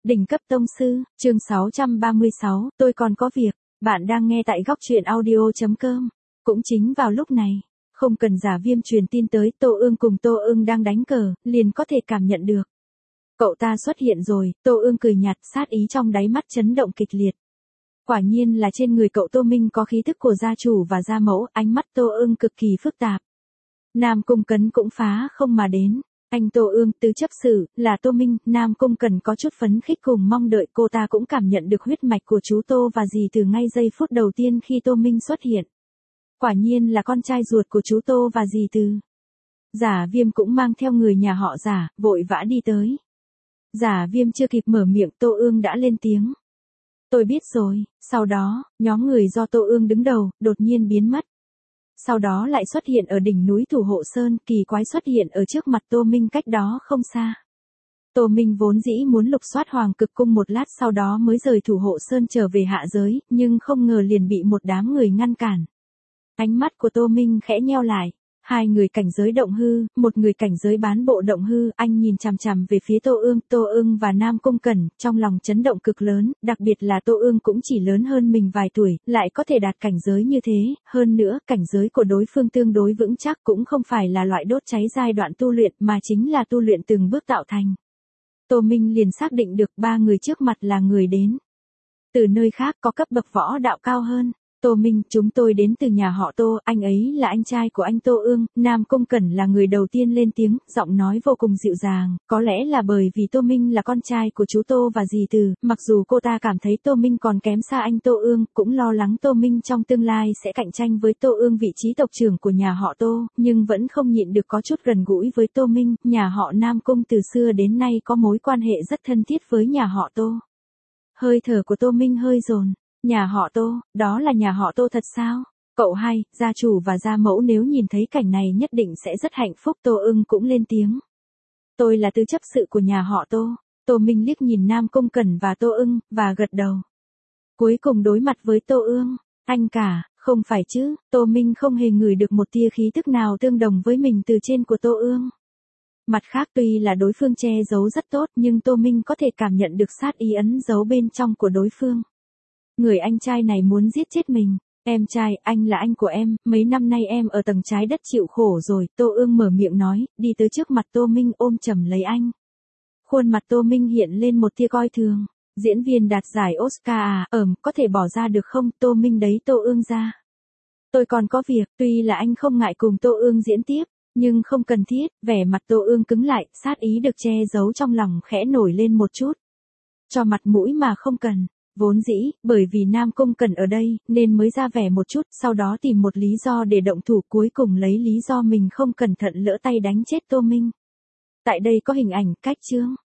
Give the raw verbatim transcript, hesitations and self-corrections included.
Đỉnh cấp tông sư, chương sáu trăm ba mươi sáu, tôi còn có việc. Bạn đang nghe tại góc truyện audio chấm com. Cũng chính vào lúc này, không cần Giả Viêm truyền tin tới, Tô Ương cùng Tô Ương đang đánh cờ, liền có thể cảm nhận được. Cậu ta xuất hiện rồi, Tô Ương cười nhạt, sát ý trong đáy mắt chấn động kịch liệt. Quả nhiên là trên người cậu Tô Minh có khí thức của gia chủ và gia mẫu, ánh mắt Tô Ương cực kỳ phức tạp. Nam Cung Cấn cũng phá không mà đến. Anh Tô Ương, tứ chấp sự, là Tô Minh. Nam Cung Cần có chút phấn khích cùng mong đợi, cô ta cũng cảm nhận được huyết mạch của chú Tô và dì từ ngay giây phút đầu tiên khi Tô Minh xuất hiện. Quả nhiên là con trai ruột của chú Tô và dì từ. Giả Viêm cũng mang theo người nhà họ Giả, vội vã đi tới. Giả Viêm chưa kịp mở miệng, Tô Ương đã lên tiếng. Tôi biết rồi. Sau đó, nhóm người do Tô Ương đứng đầu, đột nhiên biến mất. Sau đó lại xuất hiện ở đỉnh núi Thủ Hộ Sơn, kỳ quái xuất hiện ở trước mặt Tô Minh cách đó không xa. Tô Minh vốn dĩ muốn lục soát Hoàng Cực Cung một lát sau đó mới rời Thủ Hộ Sơn trở về hạ giới, nhưng không ngờ liền bị một đám người ngăn cản. Ánh mắt của Tô Minh khẽ nheo lại. Hai người cảnh giới động hư, một người cảnh giới bán bộ động hư, anh nhìn chằm chằm về phía Tô Ương, Tô Ương và Nam Cung Cẩn, trong lòng chấn động cực lớn, đặc biệt là Tô Ương cũng chỉ lớn hơn mình vài tuổi, lại có thể đạt cảnh giới như thế, hơn nữa, cảnh giới của đối phương tương đối vững chắc cũng không phải là loại đốt cháy giai đoạn tu luyện mà chính là tu luyện từng bước tạo thành. Tô Minh liền xác định được ba người trước mặt là người đến từ nơi khác có cấp bậc võ đạo cao hơn. Tô Minh, chúng tôi đến từ nhà họ Tô, anh ấy là anh trai của anh Tô Ương. Nam Cung Cẩn là người đầu tiên lên tiếng, giọng nói vô cùng dịu dàng, có lẽ là bởi vì Tô Minh là con trai của chú Tô và dì Từ, mặc dù cô ta cảm thấy Tô Minh còn kém xa anh Tô Ương, cũng lo lắng Tô Minh trong tương lai sẽ cạnh tranh với Tô Ương vị trí tộc trưởng của nhà họ Tô, nhưng vẫn không nhịn được có chút gần gũi với Tô Minh. Nhà họ Nam Cung từ xưa đến nay có mối quan hệ rất thân thiết với nhà họ Tô. Hơi thở của Tô Minh hơi dồn. Nhà họ Tô, đó là nhà họ Tô thật sao? Cậu hai, gia chủ và gia mẫu nếu nhìn thấy cảnh này nhất định sẽ rất hạnh phúc. Tô Ưng cũng lên tiếng. Tôi là tứ chấp sự của nhà họ Tô. Tô Minh liếc nhìn Nam Cung Cẩn và Tô Ưng, và gật đầu. Cuối cùng đối mặt với Tô Ương. Anh cả, không phải chứ, Tô Minh không hề ngửi được một tia khí tức nào tương đồng với mình từ trên của Tô Ương. Mặt khác tuy là đối phương che giấu rất tốt nhưng Tô Minh có thể cảm nhận được sát ý ấn giấu bên trong của đối phương. Người anh trai này muốn giết chết mình. Em trai, anh là anh của em, mấy năm nay em ở tầng trái đất chịu khổ rồi. Tô Ương mở miệng nói, đi tới trước mặt Tô Minh ôm chầm lấy anh. Khuôn mặt Tô Minh hiện lên một tia coi thường. Diễn viên đạt giải Oscar à, ẩm, có thể bỏ ra được không? Tô Minh đấy Tô Ương ra. Tôi còn có việc, tuy là anh không ngại cùng Tô Ương diễn tiếp, nhưng không cần thiết. Vẻ mặt Tô Ương cứng lại, sát ý được che giấu trong lòng khẽ nổi lên một chút. Cho mặt mũi mà không cần. Vốn dĩ, bởi vì Nam Cung Cẩn ở đây, nên mới ra vẻ một chút, sau đó tìm một lý do để động thủ, cuối cùng lấy lý do mình không cẩn thận lỡ tay đánh chết Tô Minh. Tại đây có hình ảnh, cách chương.